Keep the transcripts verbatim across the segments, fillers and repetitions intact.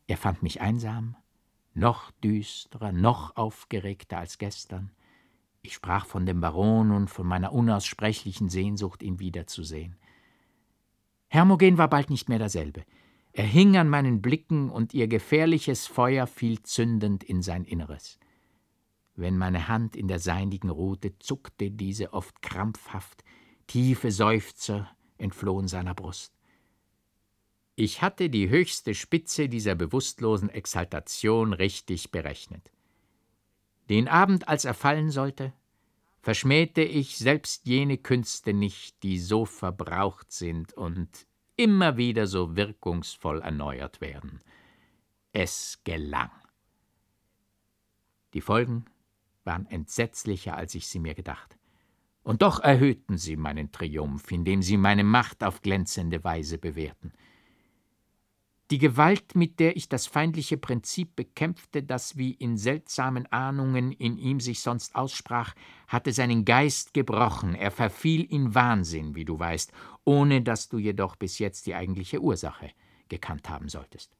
Er fand mich einsam, noch düsterer, noch aufgeregter als gestern. Ich sprach von dem Baron und von meiner unaussprechlichen Sehnsucht, ihn wiederzusehen. Hermogen war bald nicht mehr derselbe. Er hing an meinen Blicken, und ihr gefährliches Feuer fiel zündend in sein Inneres. Wenn meine Hand in der seinigen ruhte, zuckte diese oft krampfhaft, tiefe Seufzer entflohen seiner Brust. Ich hatte die höchste Spitze dieser bewusstlosen Exaltation richtig berechnet. Den Abend, als er fallen sollte, verschmähte ich selbst jene Künste nicht, die so verbraucht sind und immer wieder so wirkungsvoll erneuert werden. Es gelang. Die Folgen waren entsetzlicher, als ich sie mir gedacht. Und doch erhöhten sie meinen Triumph, indem sie meine Macht auf glänzende Weise bewährten. Die Gewalt, mit der ich das feindliche Prinzip bekämpfte, das wie in seltsamen Ahnungen in ihm sich sonst aussprach, hatte seinen Geist gebrochen. Er verfiel in Wahnsinn, wie du weißt, ohne dass du jedoch bis jetzt die eigentliche Ursache gekannt haben solltest.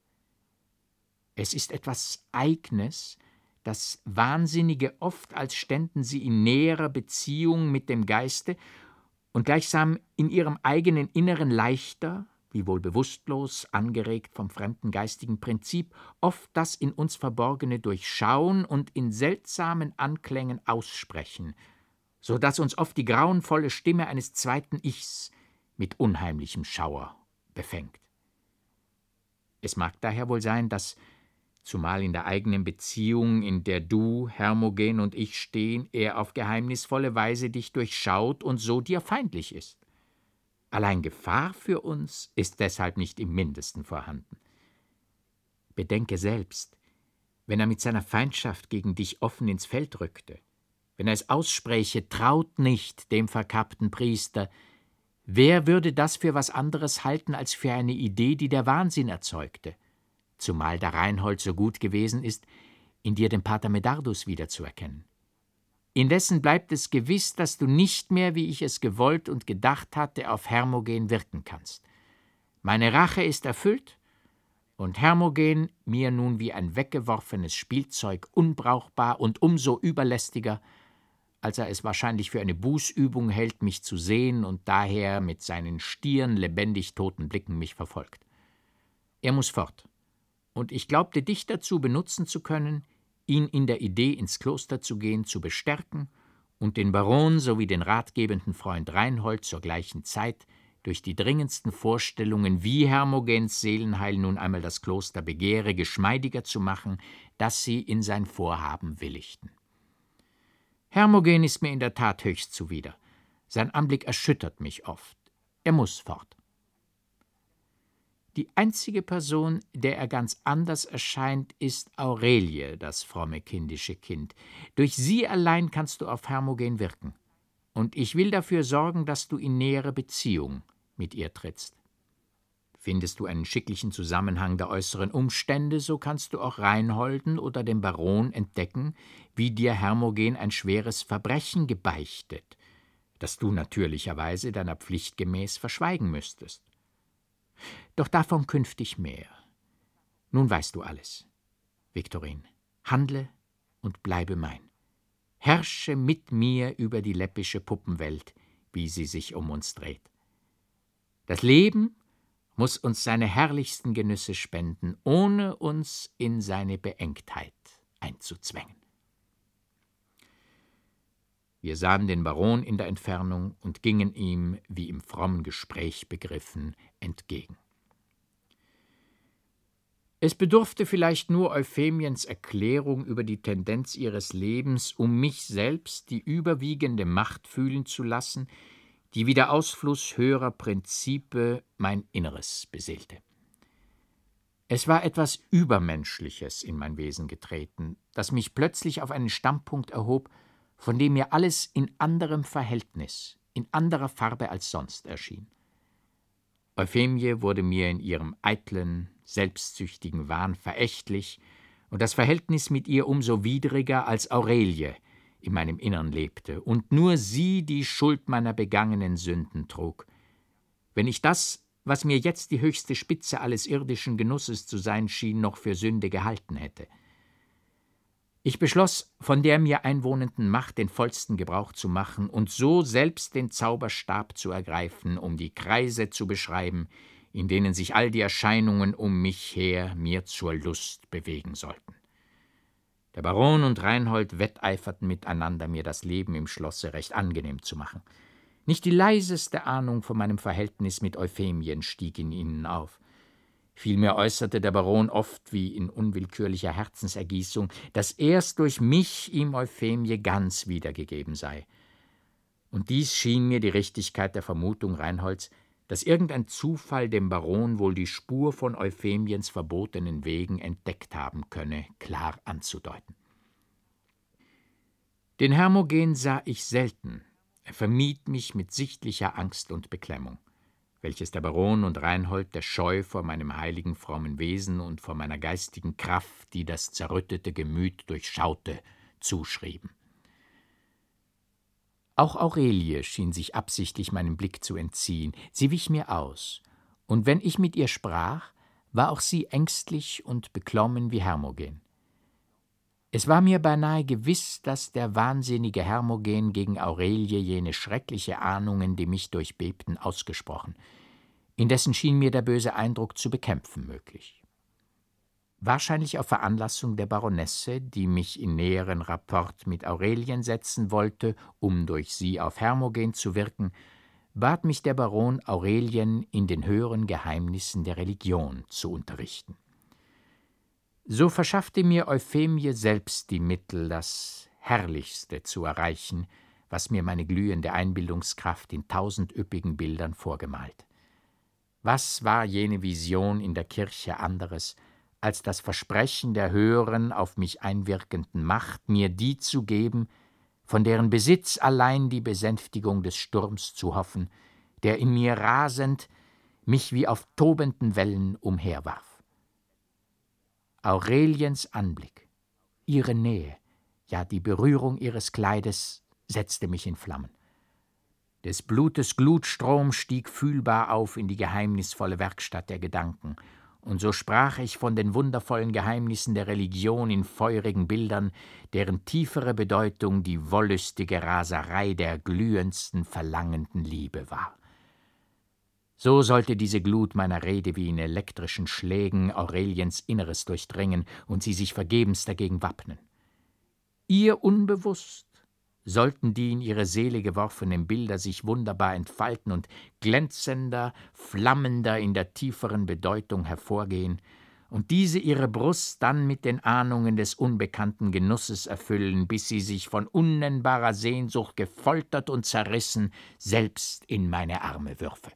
Es ist etwas Eignes, dass Wahnsinnige oft, als ständen sie in näherer Beziehung mit dem Geiste und gleichsam in ihrem eigenen Inneren leichter, wiewohl bewusstlos, angeregt vom fremden geistigen Prinzip, oft das in uns Verborgene durchschauen und in seltsamen Anklängen aussprechen, so dass uns oft die grauenvolle Stimme eines zweiten Ichs mit unheimlichem Schauer befängt. Es mag daher wohl sein, dass, zumal in der eigenen Beziehung, in der du, Hermogen und ich stehen, er auf geheimnisvolle Weise dich durchschaut und so dir feindlich ist. Allein Gefahr für uns ist deshalb nicht im Mindesten vorhanden. Bedenke selbst, wenn er mit seiner Feindschaft gegen dich offen ins Feld rückte, wenn er es ausspräche, traut nicht dem verkappten Priester, wer würde das für was anderes halten als für eine Idee, die der Wahnsinn erzeugte, zumal der Reinhold so gut gewesen ist, in dir den Pater Medardus wiederzuerkennen. Indessen bleibt es gewiss, dass du nicht mehr, wie ich es gewollt und gedacht hatte, auf Hermogen wirken kannst. Meine Rache ist erfüllt, und Hermogen, mir nun wie ein weggeworfenes Spielzeug unbrauchbar und umso überlästiger, als er es wahrscheinlich für eine Bußübung hält, mich zu sehen und daher mit seinen stieren, lebendig toten Blicken mich verfolgt. Er muß fort, und ich glaubte, dich dazu benutzen zu können, ihn in der Idee, ins Kloster zu gehen, zu bestärken und den Baron sowie den ratgebenden Freund Reinhold zur gleichen Zeit durch die dringendsten Vorstellungen, wie Hermogens Seelenheil nun einmal das Kloster begehre, geschmeidiger zu machen, dass sie in sein Vorhaben willigten. Hermogen ist mir in der Tat höchst zuwider. Sein Anblick erschüttert mich oft. Er muß fort. Die einzige Person, der er ganz anders erscheint, ist Aurelie, das fromme kindische Kind. Durch sie allein kannst du auf Hermogen wirken. Und ich will dafür sorgen, dass du in nähere Beziehung mit ihr trittst. Findest du einen schicklichen Zusammenhang der äußeren Umstände, so kannst du auch Reinholden oder dem Baron entdecken, wie dir Hermogen ein schweres Verbrechen gebeichtet, das du natürlicherweise deiner Pflicht gemäß verschweigen müsstest. Doch davon künftig mehr. Nun weißt du alles. Viktorin, handle und bleibe mein. Herrsche mit mir über die läppische Puppenwelt, wie sie sich um uns dreht. Das Leben muß uns seine herrlichsten Genüsse spenden, ohne uns in seine Beengtheit einzuzwängen. Wir sahen den Baron in der Entfernung und gingen ihm, wie im frommen Gespräch begriffen, entgegen. Es bedurfte vielleicht nur Euphemiens Erklärung über die Tendenz ihres Lebens, um mich selbst die überwiegende Macht fühlen zu lassen, die wie der Ausfluss höherer Prinzipe mein Inneres beseelte. Es war etwas Übermenschliches in mein Wesen getreten, das mich plötzlich auf einen Standpunkt erhob, von dem mir alles in anderem Verhältnis, in anderer Farbe als sonst erschien. Euphemie wurde mir in ihrem eitlen, selbstsüchtigen Wahn verächtlich und das Verhältnis mit ihr umso widriger, als Aurelie in meinem Innern lebte und nur sie die Schuld meiner begangenen Sünden trug. Wenn ich das was mir jetzt die höchste Spitze alles irdischen Genusses zu sein schien, noch für Sünde gehalten hätte. Ich beschloss, von der mir einwohnenden Macht den vollsten Gebrauch zu machen und so selbst den Zauberstab zu ergreifen, um die Kreise zu beschreiben, in denen sich all die Erscheinungen um mich her mir zur Lust bewegen sollten. Der Baron und Reinhold wetteiferten miteinander, mir das Leben im Schlosse recht angenehm zu machen. Nicht die leiseste Ahnung von meinem Verhältnis mit Euphemien stieg in ihnen auf. Vielmehr äußerte der Baron oft, wie in unwillkürlicher Herzensergießung, dass erst durch mich ihm Euphemie ganz wiedergegeben sei. Und dies schien mir die Richtigkeit der Vermutung Reinholds, dass irgendein Zufall dem Baron wohl die Spur von Euphemiens verbotenen Wegen entdeckt haben könne, klar anzudeuten. Den Hermogen sah ich selten. Er vermied mich mit sichtlicher Angst und Beklemmung, welches der Baron und Reinhold der Scheu vor meinem heiligen, frommen Wesen und vor meiner geistigen Kraft, die das zerrüttete Gemüt durchschaute, zuschrieben. Auch Aurelie schien sich absichtlich meinem Blick zu entziehen. Sie wich mir aus, und wenn ich mit ihr sprach, war auch sie ängstlich und beklommen wie Hermogen. Es war mir beinahe gewiss, dass der wahnsinnige Hermogen gegen Aurelie jene schreckliche Ahnungen, die mich durchbebten, ausgesprochen. Indessen schien mir der böse Eindruck zu bekämpfen möglich. Wahrscheinlich auf Veranlassung der Baronesse, die mich in näheren Rapport mit Aurelien setzen wollte, um durch sie auf Hermogen zu wirken, bat mich der Baron, Aurelien in den höheren Geheimnissen der Religion zu unterrichten. So verschaffte mir Euphemie selbst die Mittel, das Herrlichste zu erreichen, was mir meine glühende Einbildungskraft in tausend üppigen Bildern vorgemalt. Was war jene Vision in der Kirche anderes, als das Versprechen der höheren, auf mich einwirkenden Macht, mir die zu geben, von deren Besitz allein die Besänftigung des Sturms zu hoffen, der in mir rasend mich wie auf tobenden Wellen umherwarf. Aureliens Anblick, ihre Nähe, ja die Berührung ihres Kleides setzte mich in Flammen. Des Blutes Glutstrom stieg fühlbar auf in die geheimnisvolle Werkstatt der Gedanken, und so sprach ich von den wundervollen Geheimnissen der Religion in feurigen Bildern, deren tiefere Bedeutung die wollüstige Raserei der glühendsten, verlangenden Liebe war. So sollte diese Glut meiner Rede wie in elektrischen Schlägen Aureliens Inneres durchdringen und sie sich vergebens dagegen wappnen. Ihr unbewusst sollten die in ihre Seele geworfenen Bilder sich wunderbar entfalten und glänzender, flammender in der tieferen Bedeutung hervorgehen und diese ihre Brust dann mit den Ahnungen des unbekannten Genusses erfüllen, bis sie sich von unnennbarer Sehnsucht gefoltert und zerrissen selbst in meine Arme würfe.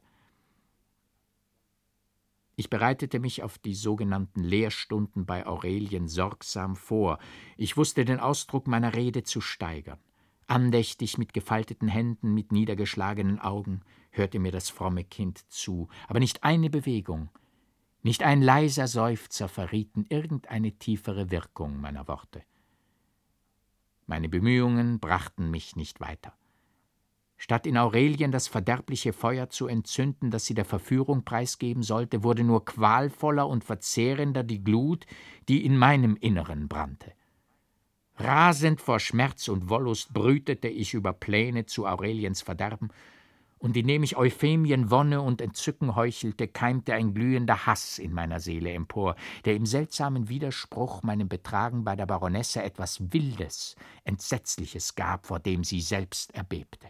Ich bereitete mich auf die sogenannten Lehrstunden bei Aurelien sorgsam vor. Ich wusste den Ausdruck meiner Rede zu steigern. Andächtig mit gefalteten Händen, mit niedergeschlagenen Augen hörte mir das fromme Kind zu, aber nicht eine Bewegung, nicht ein leiser Seufzer verrieten irgendeine tiefere Wirkung meiner Worte. Meine Bemühungen brachten mich nicht weiter. Statt in Aurelien das verderbliche Feuer zu entzünden, das sie der Verführung preisgeben sollte, wurde nur qualvoller und verzehrender die Glut, die in meinem Inneren brannte. Rasend vor Schmerz und Wollust brütete ich über Pläne zu Aureliens Verderben, und indem ich Euphemien Wonne und Entzücken heuchelte, keimte ein glühender Hass in meiner Seele empor, der im seltsamen Widerspruch meinem Betragen bei der Baronesse etwas Wildes, Entsetzliches gab, vor dem sie selbst erbebte.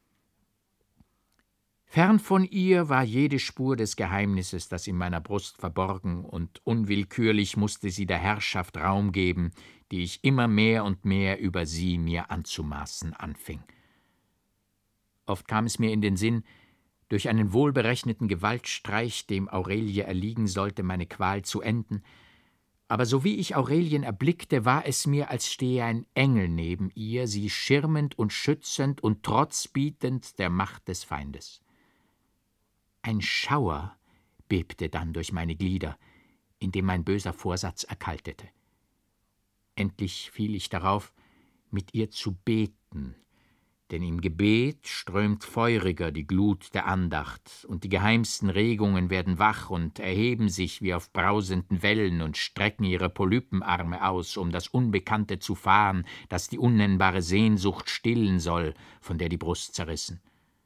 Fern von ihr war jede Spur des Geheimnisses, das in meiner Brust verborgen, und unwillkürlich musste sie der Herrschaft Raum geben, die ich immer mehr und mehr über sie mir anzumaßen anfing. Oft kam es mir in den Sinn, durch einen wohlberechneten Gewaltstreich, dem Aurelie erliegen sollte, meine Qual zu enden, aber sowie ich Aurelien erblickte, war es mir, als stehe ein Engel neben ihr, sie schirmend und schützend und trotzbietend der Macht des Feindes. Ein Schauer bebte dann durch meine Glieder, indem mein böser Vorsatz erkaltete. Endlich fiel ich darauf, mit ihr zu beten, Denn im Gebet strömt feuriger die Glut der Andacht, und die geheimsten Regungen werden wach und erheben sich wie auf brausenden Wellen und strecken ihre Polypenarme aus, um das Unbekannte zu fahen, das die unnennbare Sehnsucht stillen soll, von der die Brust zerrissen.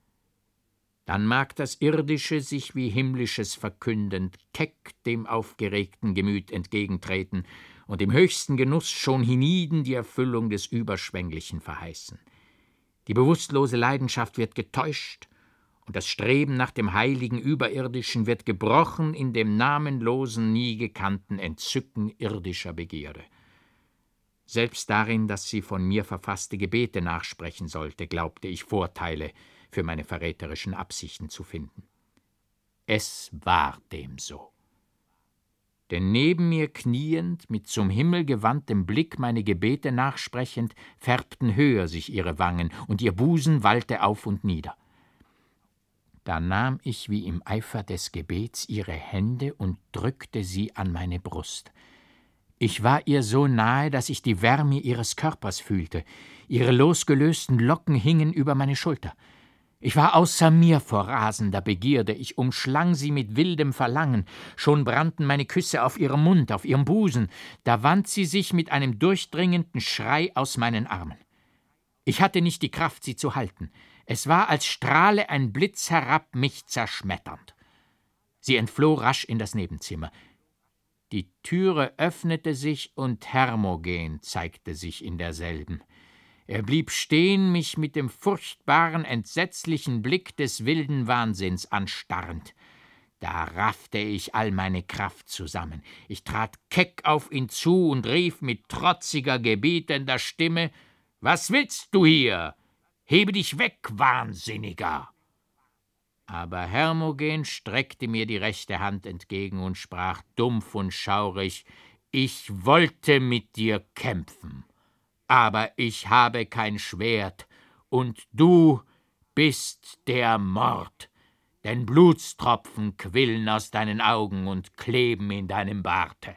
Dann mag das Irdische sich wie Himmlisches verkündend keck dem aufgeregten Gemüt entgegentreten und im höchsten Genuss schon hienieden die Erfüllung des Überschwänglichen verheißen. Die bewusstlose Leidenschaft wird getäuscht, und das Streben nach dem heiligen Überirdischen wird gebrochen in dem namenlosen, nie gekannten Entzücken irdischer Begierde. Selbst darin, dass sie von mir verfasste Gebete nachsprechen sollte, glaubte ich Vorteile für meine verräterischen Absichten zu finden. Es war dem so. Denn neben mir kniend, mit zum Himmel gewandtem Blick meine Gebete nachsprechend, färbten höher sich ihre Wangen, und ihr Busen wallte auf und nieder. Da nahm ich wie im Eifer des Gebets ihre Hände und drückte sie an meine Brust. Ich war ihr so nahe, dass ich die Wärme ihres Körpers fühlte. Ihre losgelösten Locken hingen über meine Schulter. Ich war außer mir vor rasender Begierde, ich umschlang sie mit wildem Verlangen, schon brannten meine Küsse auf ihrem Mund, auf ihrem Busen, da wand sie sich mit einem durchdringenden Schrei aus meinen Armen. Ich hatte nicht die Kraft, sie zu halten. Es war, als strahle ein Blitz herab, mich zerschmetternd. Sie entfloh rasch in das Nebenzimmer. Die Türe öffnete sich, und Hermogen zeigte sich in derselben. Er blieb stehen, mich mit dem furchtbaren, entsetzlichen Blick des wilden Wahnsinns anstarrend. Da raffte ich all meine Kraft zusammen. Ich trat keck auf ihn zu und rief mit trotziger, gebietender Stimme: »Was willst du hier? Hebe dich weg, Wahnsinniger!« Aber Hermogen streckte mir die rechte Hand entgegen und sprach dumpf und schaurig: »Ich wollte mit dir kämpfen. Aber ich habe kein Schwert, und du bist der Mord, denn Blutstropfen quillen aus deinen Augen und kleben in deinem Barte.«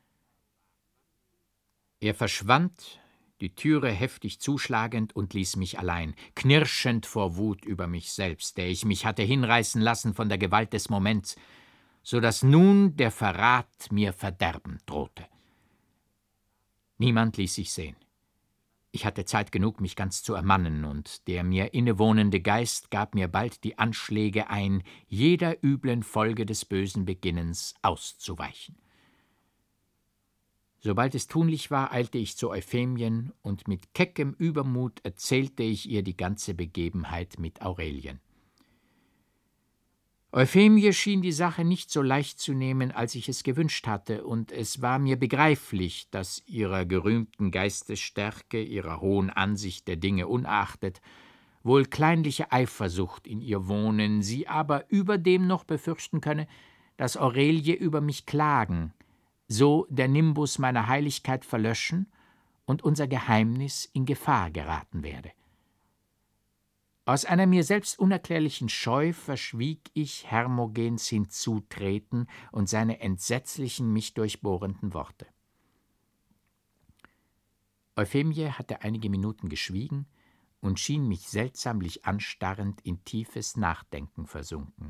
Er verschwand, die Türe heftig zuschlagend, und ließ mich allein, knirschend vor Wut über mich selbst, der ich mich hatte hinreißen lassen von der Gewalt des Moments, so daß nun der Verrat mir Verderben drohte. Niemand ließ sich sehen. Ich hatte Zeit genug, mich ganz zu ermannen, und der mir innewohnende Geist gab mir bald die Anschläge ein, jeder üblen Folge des bösen Beginnens auszuweichen. Sobald es tunlich war, eilte ich zu Euphemien, und mit keckem Übermut erzählte ich ihr die ganze Begebenheit mit Aurelien. Euphemie schien die Sache nicht so leicht zu nehmen, als ich es gewünscht hatte, und es war mir begreiflich, dass ihrer gerühmten Geistesstärke, ihrer hohen Ansicht der Dinge unachtet, wohl kleinliche Eifersucht in ihr wohnen, sie aber überdem noch befürchten könne, dass Aurelie über mich klagen, so der Nimbus meiner Heiligkeit verlöschen und unser Geheimnis in Gefahr geraten werde. Aus einer mir selbst unerklärlichen Scheu verschwieg ich Hermogens Hinzutreten und seine entsetzlichen, mich durchbohrenden Worte. Euphemie hatte einige Minuten geschwiegen und schien mich seltsamlich anstarrend in tiefes Nachdenken versunken.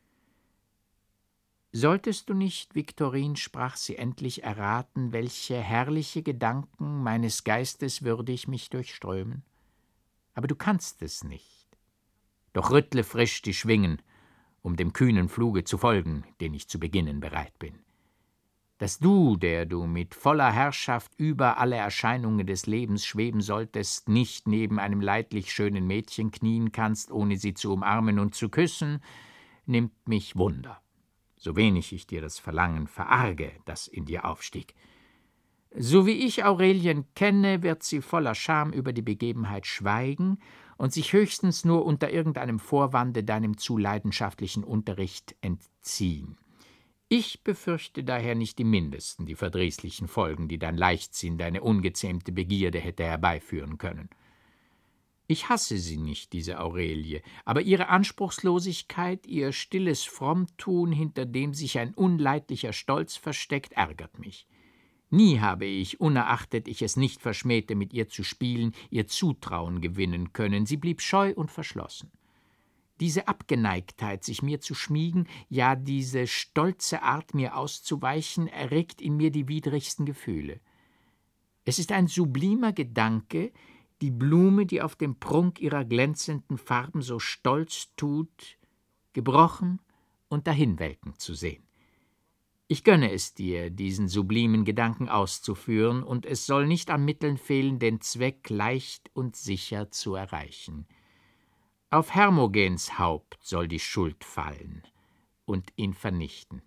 »Solltest du nicht, Viktorin«, sprach sie endlich, »erraten, welche herrliche Gedanken meines Geistes würdig mich durchströmen? Aber du kannst es nicht. Doch rüttle frisch die Schwingen, um dem kühnen Fluge zu folgen, den ich zu beginnen bereit bin. Dass du, der du mit voller Herrschaft über alle Erscheinungen des Lebens schweben solltest, nicht neben einem leidlich schönen Mädchen knien kannst, ohne sie zu umarmen und zu küssen, nimmt mich Wunder, so wenig ich dir das Verlangen verarge, das in dir aufstieg. So wie ich Aurelien kenne, wird sie voller Scham über die Begebenheit schweigen und sich höchstens nur unter irgendeinem Vorwande deinem zu leidenschaftlichen Unterricht entziehen. Ich befürchte daher nicht im Mindesten die verdrießlichen Folgen, die dein Leichtsinn, deine ungezähmte Begierde hätte herbeiführen können. Ich hasse sie nicht, diese Aurelie, aber ihre Anspruchslosigkeit, ihr stilles Frommtun, hinter dem sich ein unleidlicher Stolz versteckt, ärgert mich. Nie habe ich, unerachtet ich es nicht verschmähte, mit ihr zu spielen, ihr Zutrauen gewinnen können. Sie blieb scheu und verschlossen. Diese Abgeneigtheit, sich mir zu schmiegen, ja diese stolze Art, mir auszuweichen, erregt in mir die widrigsten Gefühle. Es ist ein sublimer Gedanke, die Blume, die auf dem Prunk ihrer glänzenden Farben so stolz tut, gebrochen und dahinwelken zu sehen. Ich gönne es dir, diesen sublimen Gedanken auszuführen, und es soll nicht an Mitteln fehlen, den Zweck leicht und sicher zu erreichen. Auf Hermogens Haupt soll die Schuld fallen und ihn vernichten.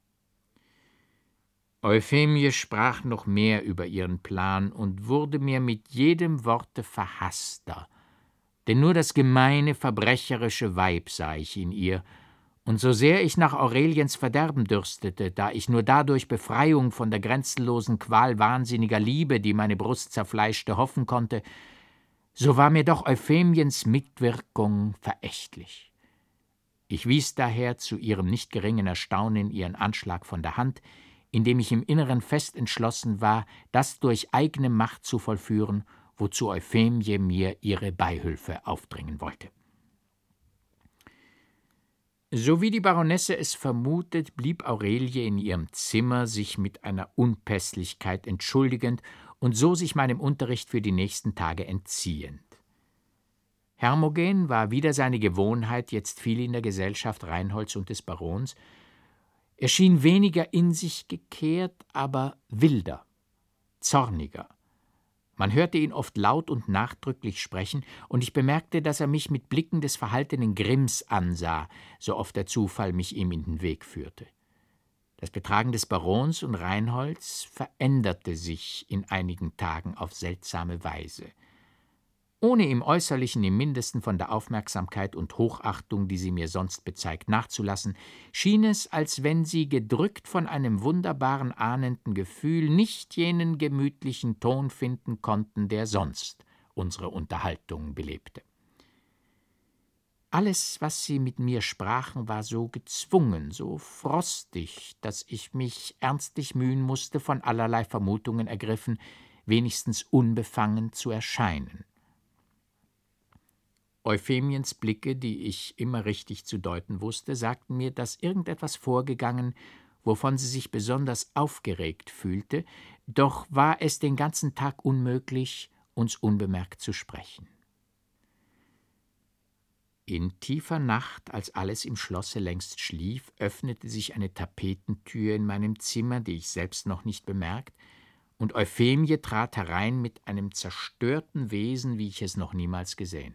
Euphemie sprach noch mehr über ihren Plan und wurde mir mit jedem Worte verhasster, denn nur das gemeine, verbrecherische Weib sah ich in ihr, und so sehr ich nach Aureliens Verderben dürstete, da ich nur dadurch Befreiung von der grenzenlosen Qual wahnsinniger Liebe, die meine Brust zerfleischte, hoffen konnte, so war mir doch Euphemiens Mitwirkung verächtlich. Ich wies daher zu ihrem nicht geringen Erstaunen ihren Anschlag von der Hand, indem ich im Inneren fest entschlossen war, das durch eigene Macht zu vollführen, wozu Euphemie mir ihre Beihilfe aufdringen wollte. So wie die Baronesse es vermutet, blieb Aurelie in ihrem Zimmer, sich mit einer Unpässlichkeit entschuldigend und so sich meinem Unterricht für die nächsten Tage entziehend. Hermogen war wider seine Gewohnheit jetzt viel in der Gesellschaft Reinholds und des Barons. Er schien weniger in sich gekehrt, aber wilder, zorniger. Man hörte ihn oft laut und nachdrücklich sprechen, und ich bemerkte, dass er mich mit Blicken des verhaltenen Grimms ansah, so oft der Zufall mich ihm in den Weg führte. Das Betragen des Barons und Reinholds veränderte sich in einigen Tagen auf seltsame Weise. Ohne im Äußerlichen im Mindesten von der Aufmerksamkeit und Hochachtung, die sie mir sonst bezeigt, nachzulassen, schien es, als wenn sie, gedrückt von einem wunderbaren ahnenden Gefühl, nicht jenen gemütlichen Ton finden konnten, der sonst unsere Unterhaltung belebte. Alles, was sie mit mir sprachen, war so gezwungen, so frostig, dass ich mich ernstlich mühen musste, von allerlei Vermutungen ergriffen, wenigstens unbefangen zu erscheinen. Euphemiens Blicke, die ich immer richtig zu deuten wusste, sagten mir, dass irgendetwas vorgegangen, wovon sie sich besonders aufgeregt fühlte, doch war es den ganzen Tag unmöglich, uns unbemerkt zu sprechen. In tiefer Nacht, als alles im Schlosse längst schlief, öffnete sich eine Tapetentür in meinem Zimmer, die ich selbst noch nicht bemerkt, und Euphemie trat herein mit einem zerstörten Wesen, wie ich es noch niemals gesehen.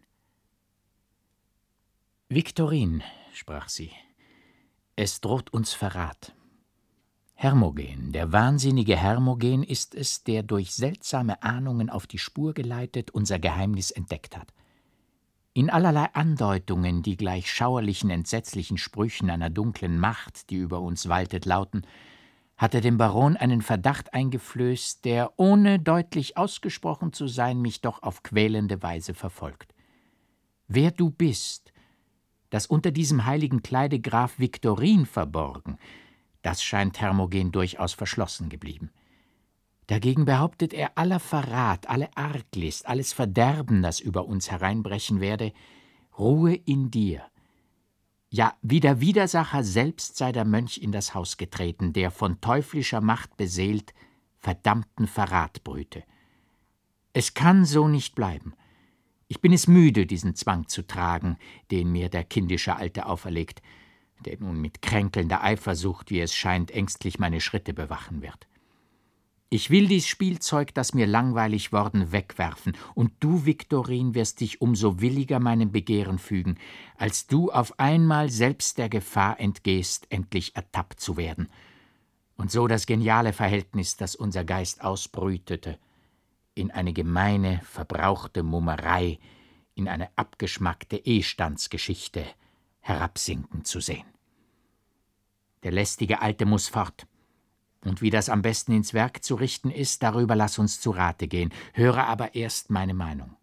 »Viktorin«, sprach sie, »es droht uns Verrat. Hermogen, der wahnsinnige Hermogen ist es, der durch seltsame Ahnungen auf die Spur geleitet unser Geheimnis entdeckt hat. In allerlei Andeutungen, die gleich schauerlichen, entsetzlichen Sprüchen einer dunklen Macht, die über uns waltet, lauten, hat er dem Baron einen Verdacht eingeflößt, der, ohne deutlich ausgesprochen zu sein, mich doch auf quälende Weise verfolgt. Wer du bist, dass unter diesem heiligen Kleide Graf Viktorin verborgen, das scheint Hermogen durchaus verschlossen geblieben. Dagegen behauptet er, aller Verrat, alle Arglist, alles Verderben, das über uns hereinbrechen werde, ruhe in dir. Ja, wie der Widersacher selbst sei der Mönch in das Haus getreten, der von teuflischer Macht beseelt verdammten Verrat brüte. Es kann so nicht bleiben. Ich bin es müde, diesen Zwang zu tragen, den mir der kindische Alte auferlegt, der nun mit kränkelnder Eifersucht, wie es scheint, ängstlich meine Schritte bewachen wird. Ich will dies Spielzeug, das mir langweilig worden, wegwerfen, und du, Viktorin, wirst dich umso williger meinem Begehren fügen, als du auf einmal selbst der Gefahr entgehst, endlich ertappt zu werden, und so das geniale Verhältnis, das unser Geist ausbrütete, in eine gemeine, verbrauchte Mummerei, in eine abgeschmackte Ehestandsgeschichte herabsinken zu sehen. Der lästige Alte muß fort. Und wie das am besten ins Werk zu richten ist, darüber lass uns zu Rate gehen. Höre aber erst meine Meinung.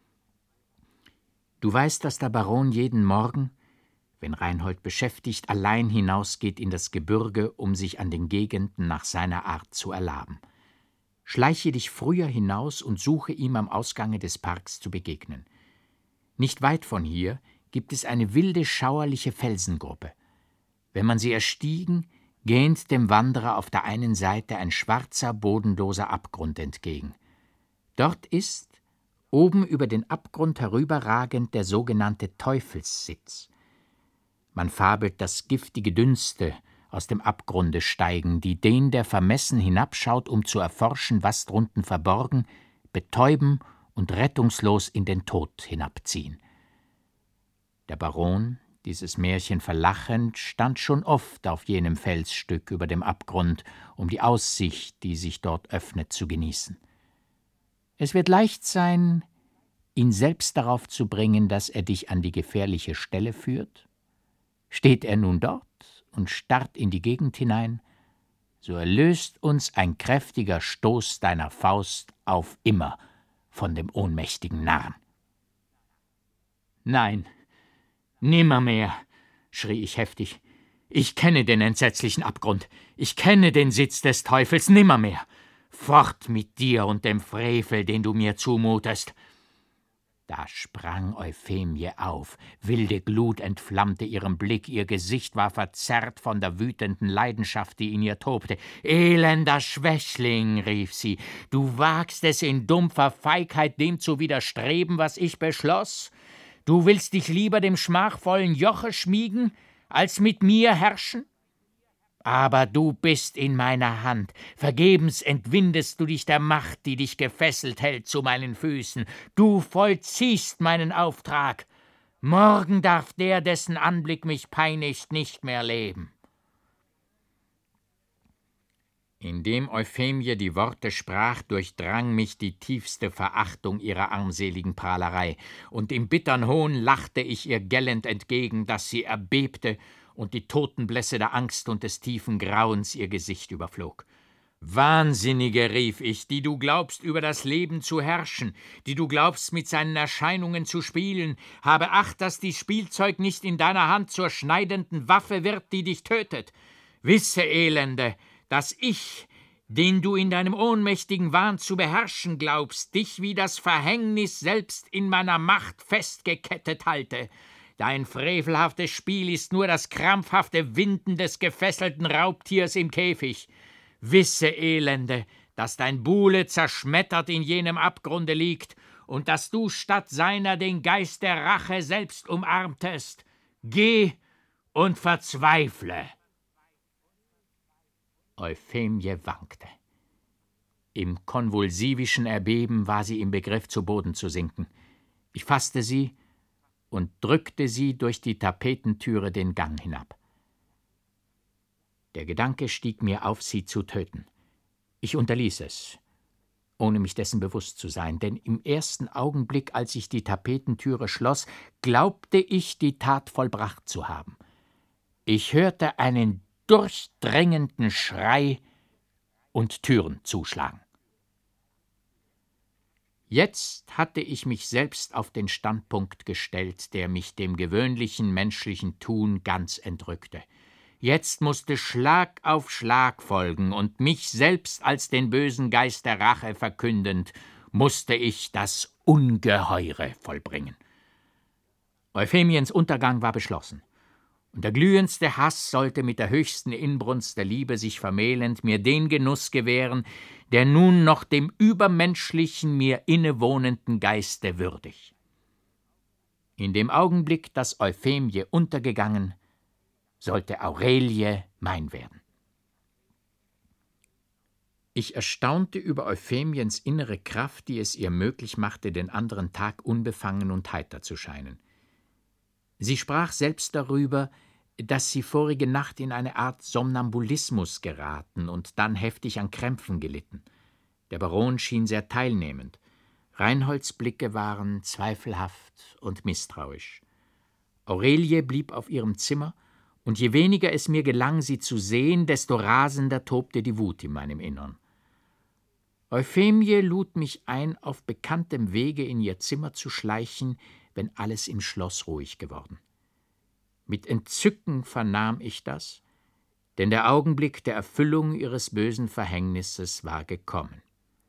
Du weißt, dass der Baron jeden Morgen, wenn Reinhold beschäftigt, allein hinausgeht in das Gebürge, um sich an den Gegenden nach seiner Art zu erlaben. Schleiche dich früher hinaus und suche ihm am Ausgange des Parks zu begegnen. Nicht weit von hier gibt es eine wilde, schauerliche Felsengruppe. Wenn man sie erstiegen, gähnt dem Wanderer auf der einen Seite ein schwarzer, bodenloser Abgrund entgegen. Dort ist, oben über den Abgrund herüberragend, der sogenannte Teufelssitz. Man fabelt, dass giftige Dünste aus dem Abgrunde steigen, die den, der vermessen hinabschaut, um zu erforschen, was drunten verborgen, betäuben und rettungslos in den Tod hinabziehen. Der Baron, dieses Märchen verlachend, stand schon oft auf jenem Felsstück über dem Abgrund, um die Aussicht, die sich dort öffnet, zu genießen. Es wird leicht sein, ihn selbst darauf zu bringen, dass er dich an die gefährliche Stelle führt. Steht er nun dort und starrt in die Gegend hinein, so erlöst uns ein kräftiger Stoß deiner Faust auf immer von dem ohnmächtigen Narren. »Nein, nimmermehr«, schrie ich heftig. »Ich kenne den entsetzlichen Abgrund, ich kenne den Sitz des Teufels, nimmermehr. Fort mit dir und dem Frevel, den du mir zumutest.« Da sprang Euphemie auf, wilde Glut entflammte ihren Blick, ihr Gesicht war verzerrt von der wütenden Leidenschaft, die in ihr tobte. »Elender Schwächling«, rief sie, »du wagst es in dumpfer Feigheit, dem zu widerstreben, was ich beschloss? Du willst dich lieber dem schmachvollen Joche schmiegen, als mit mir herrschen? Aber du bist in meiner Hand, vergebens entwindest du dich der Macht, die dich gefesselt hält zu meinen Füßen. Du vollziehst meinen Auftrag. Morgen darf der, dessen Anblick mich peinigt, nicht mehr leben.« Indem Euphemie die Worte sprach, durchdrang mich die tiefste Verachtung ihrer armseligen Prahlerei, und im bittern Hohn lachte ich ihr gellend entgegen, dass sie erbebte und die Totenblässe der Angst und des tiefen Grauens ihr Gesicht überflog. »Wahnsinnige«, rief ich, »die du glaubst, über das Leben zu herrschen, die du glaubst, mit seinen Erscheinungen zu spielen, habe Acht, dass dies Spielzeug nicht in deiner Hand zur schneidenden Waffe wird, die dich tötet. Wisse, Elende, dass ich, den du in deinem ohnmächtigen Wahn zu beherrschen glaubst, dich wie das Verhängnis selbst in meiner Macht festgekettet halte. Dein frevelhaftes Spiel ist nur das krampfhafte Winden des gefesselten Raubtiers im Käfig. Wisse, Elende, dass dein Buhle zerschmettert in jenem Abgrunde liegt und dass du statt seiner den Geist der Rache selbst umarmtest. Geh und verzweifle.« Euphemie wankte. Im konvulsivischen Erbeben war sie im Begriff, zu Boden zu sinken. Ich fasste sie und drückte sie durch die Tapetentüre den Gang hinab. Der Gedanke stieg mir auf, sie zu töten. Ich unterließ es, ohne mich dessen bewusst zu sein, denn im ersten Augenblick, als ich die Tapetentüre schloss, glaubte ich, die Tat vollbracht zu haben. Ich hörte einen durchdringenden Schrei und Türen zuschlagen. Jetzt hatte ich mich selbst auf den Standpunkt gestellt, der mich dem gewöhnlichen menschlichen Tun ganz entrückte. Jetzt musste Schlag auf Schlag folgen, und mich selbst als den bösen Geist der Rache verkündend, musste ich das Ungeheure vollbringen. Euphemiens Untergang war beschlossen, und der glühendste Hass sollte mit der höchsten Inbrunst der Liebe sich vermählend mir den Genuss gewähren, der nun noch dem übermenschlichen, mir innewohnenden Geiste würdig. In dem Augenblick, dass Euphemie untergegangen, sollte Aurelie mein werden. Ich erstaunte über Euphemiens innere Kraft, die es ihr möglich machte, den anderen Tag unbefangen und heiter zu scheinen. Sie sprach selbst darüber, dass sie vorige Nacht in eine Art Somnambulismus geraten und dann heftig an Krämpfen gelitten. Der Baron schien sehr teilnehmend. Reinholds Blicke waren zweifelhaft und misstrauisch. Aurelie blieb auf ihrem Zimmer, und je weniger es mir gelang, sie zu sehen, desto rasender tobte die Wut in meinem Innern. Euphemie lud mich ein, auf bekanntem Wege in ihr Zimmer zu schleichen, wenn alles im Schloss ruhig geworden. Mit Entzücken vernahm ich das, denn der Augenblick der Erfüllung ihres bösen Verhängnisses war gekommen.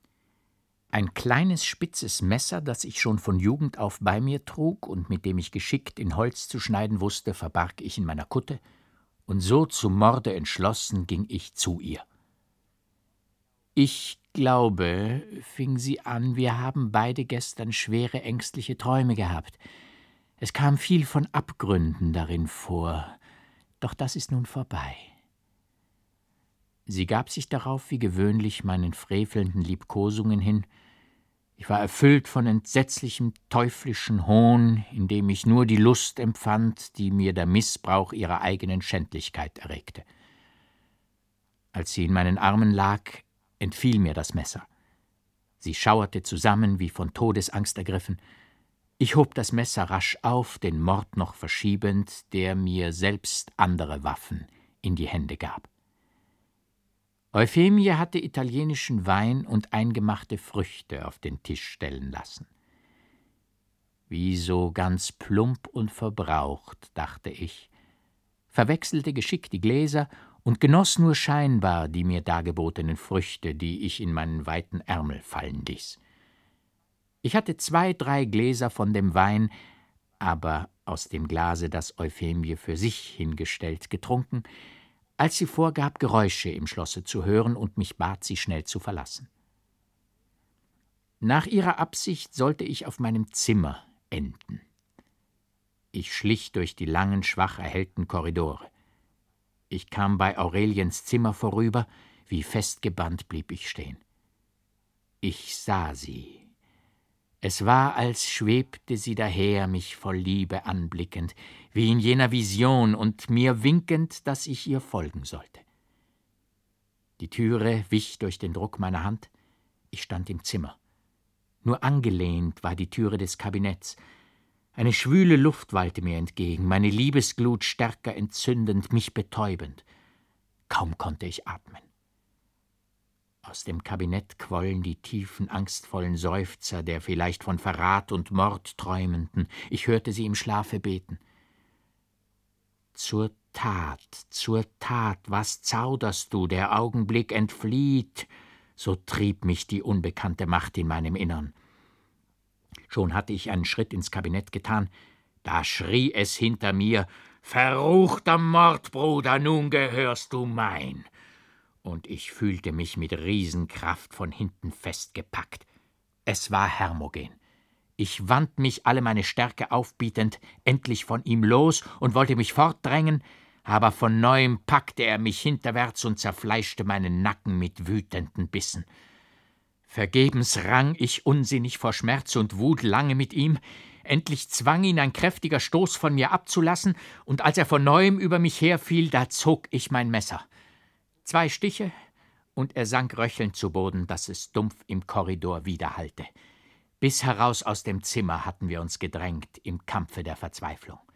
Ein kleines, spitzes Messer, das ich schon von Jugend auf bei mir trug und mit dem ich geschickt in Holz zu schneiden wusste, verbarg ich in meiner Kutte, und so zum Morde entschlossen ging ich zu ihr. »Ich glaube«, fing sie an, »wir haben beide gestern schwere, ängstliche Träume gehabt. Es kam viel von Abgründen darin vor, doch das ist nun vorbei.« Sie gab sich darauf wie gewöhnlich meinen frevelnden Liebkosungen hin. Ich war erfüllt von entsetzlichem, teuflischen Hohn, in dem ich nur die Lust empfand, die mir der Missbrauch ihrer eigenen Schändlichkeit erregte. Als sie in meinen Armen lag, entfiel mir das Messer. Sie schauerte zusammen, wie von Todesangst ergriffen. Ich hob das Messer rasch auf, den Mord noch verschiebend, der mir selbst andere Waffen in die Hände gab. Euphemie hatte italienischen Wein und eingemachte Früchte auf den Tisch stellen lassen. Wie so ganz plump und verbraucht, dachte ich, verwechselte geschickt die Gläser und genoss nur scheinbar die mir dargebotenen Früchte, die ich in meinen weiten Ärmel fallen ließ. Ich hatte zwei, drei Gläser von dem Wein, aber aus dem Glase, das Euphemie für sich hingestellt, getrunken, als sie vorgab, Geräusche im Schlosse zu hören und mich bat, sie schnell zu verlassen. Nach ihrer Absicht sollte ich auf meinem Zimmer enden. Ich schlich durch die langen, schwach erhellten Korridore. Ich kam bei Aureliens Zimmer vorüber, wie festgebannt blieb ich stehen. Ich sah sie. Es war, als schwebte sie daher, mich voll Liebe anblickend, wie in jener Vision und mir winkend, dass ich ihr folgen sollte. Die Türe wich durch den Druck meiner Hand. Ich stand im Zimmer. Nur angelehnt war die Türe des Kabinetts. Eine schwüle Luft wallte mir entgegen, meine Liebesglut stärker entzündend, mich betäubend. Kaum konnte ich atmen. Aus dem Kabinett quollen die tiefen, angstvollen Seufzer der vielleicht von Verrat und Mord Träumenden. Ich hörte sie im Schlafe beten. »Zur Tat, zur Tat, was zauderst du, der Augenblick entflieht«, so trieb mich die unbekannte Macht in meinem Innern. Schon hatte ich einen Schritt ins Kabinett getan, da schrie es hinter mir, »Verruchter Mordbruder, nun gehörst du mein!« Und ich fühlte mich mit Riesenkraft von hinten festgepackt. Es war Hermogen. Ich wand mich, alle meine Stärke aufbietend, endlich von ihm los und wollte mich fortdrängen, aber von neuem packte er mich hinterwärts und zerfleischte meinen Nacken mit wütenden Bissen. Vergebens rang ich unsinnig vor Schmerz und Wut lange mit ihm, endlich zwang ihn ein kräftiger Stoß von mir abzulassen, und als er von neuem über mich herfiel, da zog ich mein Messer. Zwei Stiche, und er sank röchelnd zu Boden, dass es dumpf im Korridor widerhallte. Bis heraus aus dem Zimmer hatten wir uns gedrängt im Kampfe der Verzweiflung.